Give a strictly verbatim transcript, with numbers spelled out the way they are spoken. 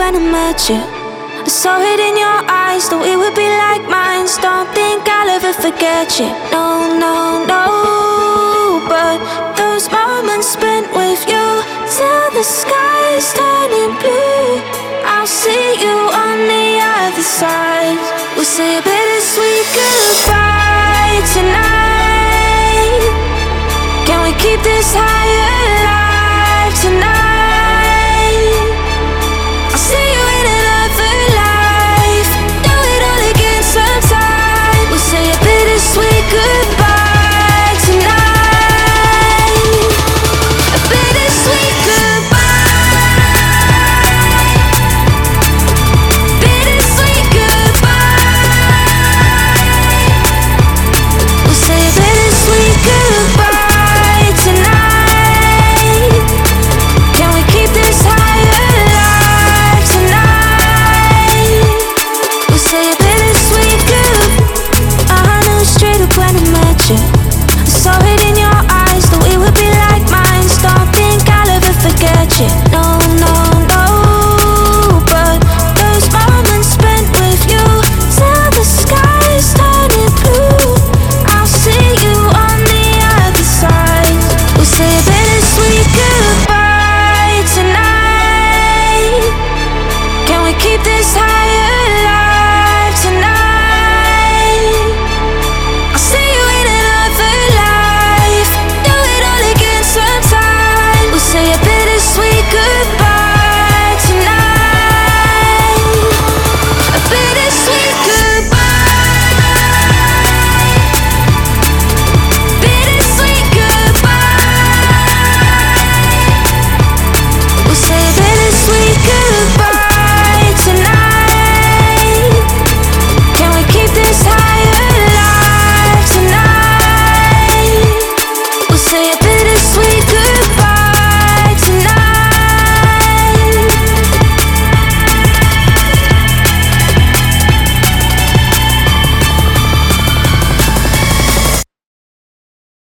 when I met you. I saw it in your eyes, thought it would be like mine. Don't think I'll ever forget you. No, no, no. But those moments spent with you till the sky's turning blue. I'll see you on the other side. We'll say a bittersweet goodbye.